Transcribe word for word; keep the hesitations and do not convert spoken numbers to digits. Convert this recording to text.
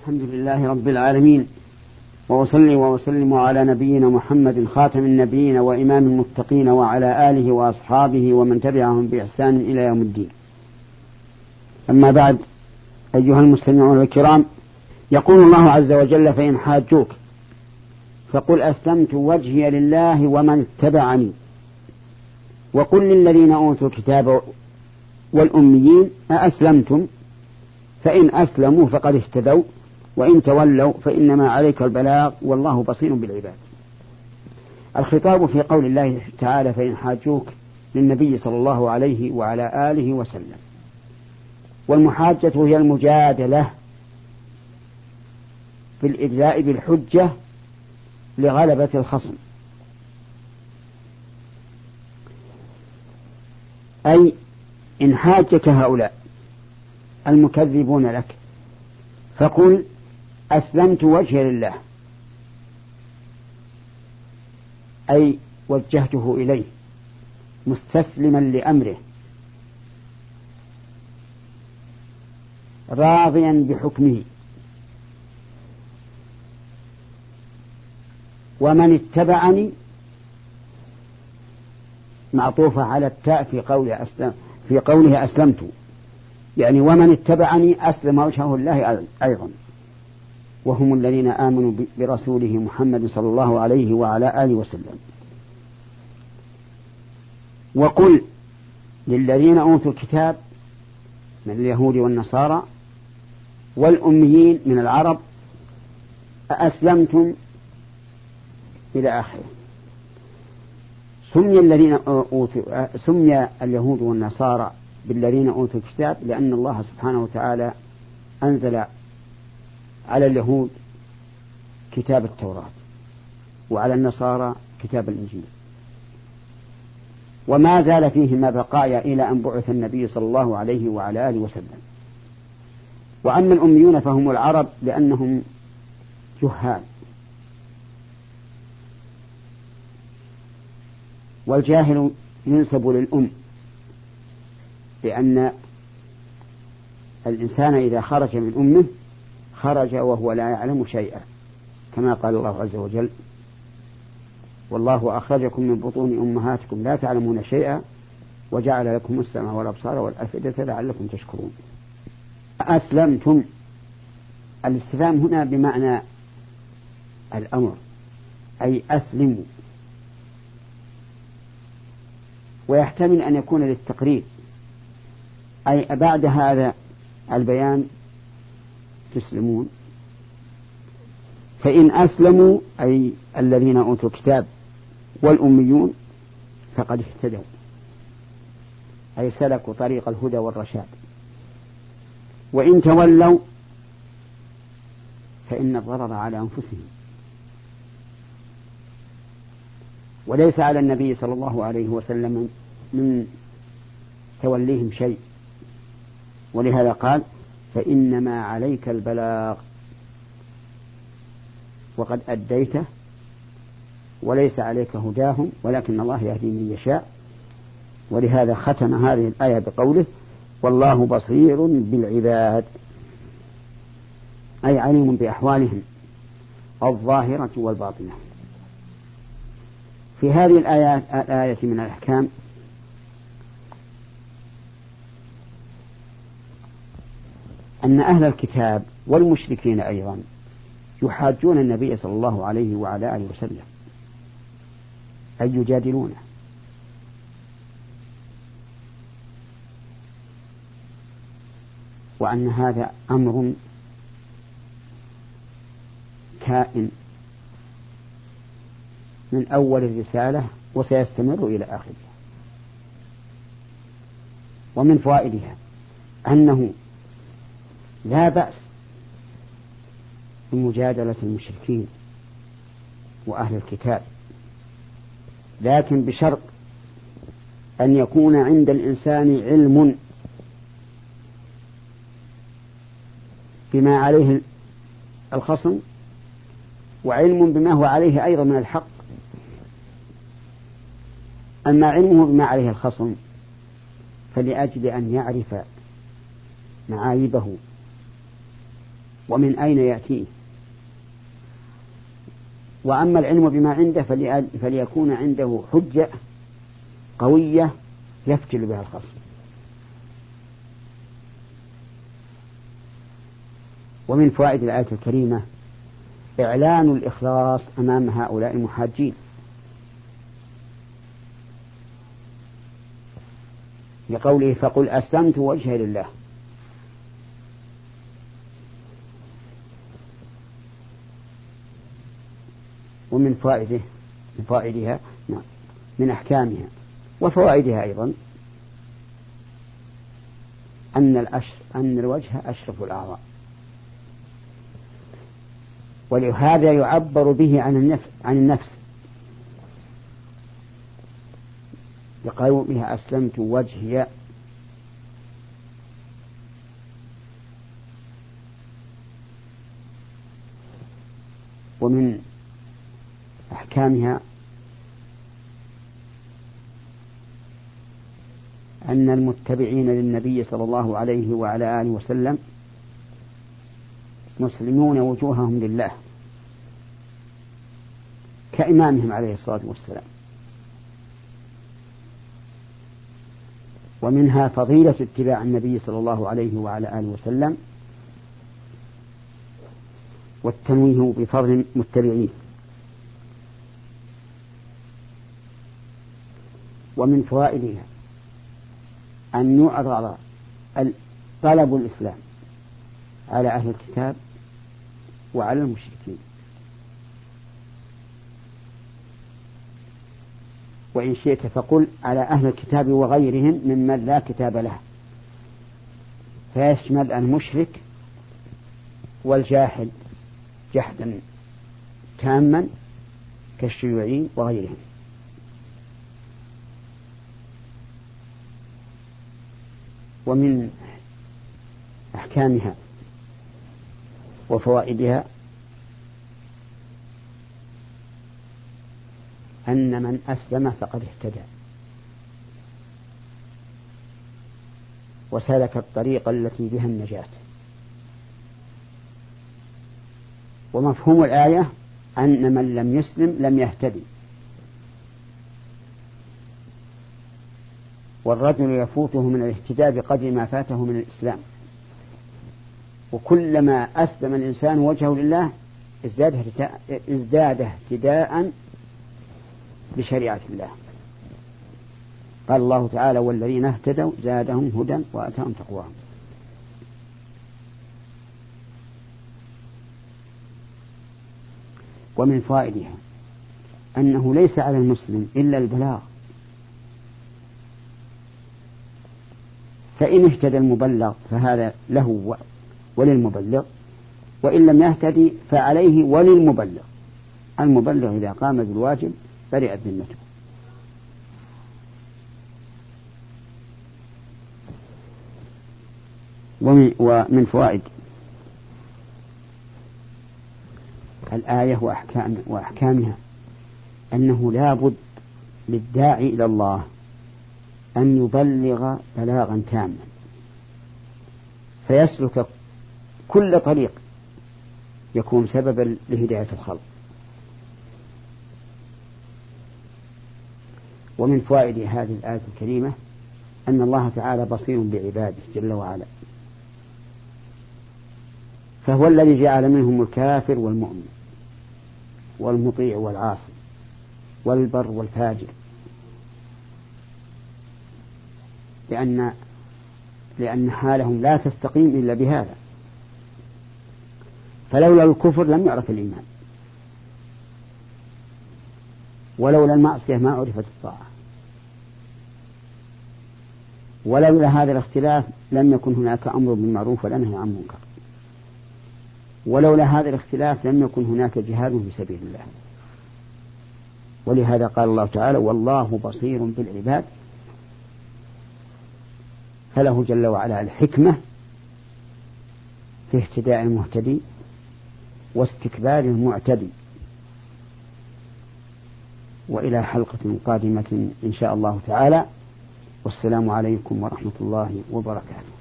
الحمد لله رب العالمين، وأصلي وأسلم على نبينا محمد خاتم النبيين وإمام المتقين وعلى آله وأصحابه ومن تبعهم بإحسان إلى يوم الدين. أما بعد، أيها المستمعون الكرام، يقول الله عز وجل: فإن حاجوك فقل أسلمت وجهي لله ومن اتبعني وقل للذين أوتوا الكتاب والأميين أأسلمتم فإن أسلموا فقد اهتدوا وإن تولوا فإنما عليك البلاغ والله بصير بالعباد. الخطاب في قول الله تعالى: فإن حاجوك للنبي صلى الله عليه وعلى آله وسلم. والمحاجة هي المجادلة في الإدلاء بالحجة لغلبة الخصم، أي إن حاجك هؤلاء المكذبون لك فقل أسلمت وجهي لله، أي وجهته إليه مستسلما لأمره راضيا بحكمه. ومن اتبعني معطوفة على التاء في قوله أسلم في قوله أسلمت، يعني ومن اتبعني أسلم وجهه الله أيضا، وهم الذين آمنوا برسوله محمد صلى الله عليه وعلى آله وسلم. وقل للذين أوتوا الكتاب من اليهود والنصارى والأميين من العرب أأسلمتم إلى آخره. سمي الذين أوتوا سمي اليهود والنصارى بالذين أوتوا الكتاب لأن الله سبحانه وتعالى أنزل على اليهود كتاب التوراة وعلى النصارى كتاب الإنجيل، وما زال فيهما بقايا إلى أن بعث النبي صلى الله عليه وعلى آله وسلم. وأما الأميون فهم العرب لأنهم جهال، والجاهل ينسب للأم، لأن الإنسان إذا خرج من أمه خرج وهو لا يعلم شيئا، كما قال الله عز وجل: والله أخرجكم من بطون أمهاتكم لا تعلمون شيئا وجعل لكم السمع والأبصار والأفئدة لعلكم تشكرون. أسلمتم، الاستفهام هنا بمعنى الأمر، أي أسلموا، ويحتمل أن يكون للتقرير، أي بعد هذا البيان تسلمون. فإن أسلموا أي الذين أوتوا الكتاب والأميون فقد اهتدوا، أي سلكوا طريق الهدى والرشاد. وإن تولوا فإن الضرر على أنفسهم، وليس على النبي صلى الله عليه وسلم من توليهم شيء، ولهذا قال: فإنما عليك البلاغ وقد أديته وليس عليك هداهم ولكن الله يهدي من يشاء. ولهذا ختم هذه الآية بقوله: والله بصير بالعباد، أي عليم بأحوالهم الظاهرة والباطنة. في هذه الآيات الآية من الأحكام أن أهل الكتاب والمشركين أيضا يحاجون النبي صلى الله عليه وعلى آله وسلم، أي يجادلونه، وأن هذا أمر كائن من أول الرسالة وسيستمر إلى آخرها. ومن فوائدها أنه لا بأس بمجادلة المشركين وأهل الكتاب، لكن بشرط أن يكون عند الإنسان علم بما عليه الخصم وعلم بما هو عليه أيضا من الحق. أما علمه بما عليه الخصم فلأجل أن يعرف معايبه ومن أين يأتيه. وأما العلم بما عنده فليكون عنده حجة قوية يفتل بها الخصم. ومن فوائد الآية الكريمة إعلان الإخلاص أمام هؤلاء المحاجين، لقوله فقل أسلمت وجهي لله. ومن فوائده من فوائدها من أحكامها وفوائدها أيضا أن الأشر أن الوجه أشرف الأعضاء، ولهذا يعبر به عن النفس عن النفس لقولها أسلمت وجهي. ومن أحكامها أن المتبعين للنبي صلى الله عليه وعلى آله وسلم مسلمون وجوههم لله كإمامهم عليه الصلاة والسلام. ومنها فضيلة اتباع النبي صلى الله عليه وعلى آله وسلم والتنويه بفضل متبعيه. ومن فوائدها أن يعرض طلب الإسلام على أهل الكتاب وعلى المشركين، وإن شئت فقل على أهل الكتاب وغيرهم ممن لا كتاب له، فيشمل المشرك والجاحد جحدا تاما كالشيوعيين وغيرهم. ومن أحكامها وفوائدها أن من أسلم فقد اهتدى وسلك الطريق التي بها النجاة. ومفهوم الآية أن من لم يسلم لم يهتدي، والرجل يفوته من الاهتداء بقدر ما فاته من الإسلام، وكلما أسلم الإنسان وجهه لله ازداد اهتداء بشريعة الله. قال الله تعالى والذين اهتدوا زادهم هدى وآتاهم تقواهم. ومن فوائدها أنه ليس على المسلم إلا البلاغ، فإن اهتدى المبلغ فهذا له وللمبلغ، وإن لم يهتدي فعليه وللمبلغ. المبلغ إذا قام بالواجب برئت ذمته. ومن فوائد الآية وأحكام وأحكامها أنه لا بد للداعي إلى الله أن يبلغ بلاغا تاما، فيسلك كل طريق يكون سببا لهداية الخلق. ومن فوائد هذه الآية الكريمة أن الله تعالى بصير بعباده جل وعلا، فهو الذي جعل منهم الكافر والمؤمن والمطيع والعاصي والبر والفاجر، لأن لأن حالهم لا تستقيم إلا بهذا، فلولا الكفر لم يعرف الإيمان، ولولا المعصية ما عرفت الطاعة، ولولا هذا الاختلاف لم يكن هناك أمر بالمعروف ولا نهي عن المنكر، ولولا هذا الاختلاف لم يكن هناك جهاد في سبيل الله. ولهذا قال الله تعالى والله بصير بالعباد، فله جل وعلا الحكمة في اهتداء المهتدي واستكبار المعتدي. وإلى حلقة قادمة إن شاء الله تعالى، والسلام عليكم ورحمة الله وبركاته.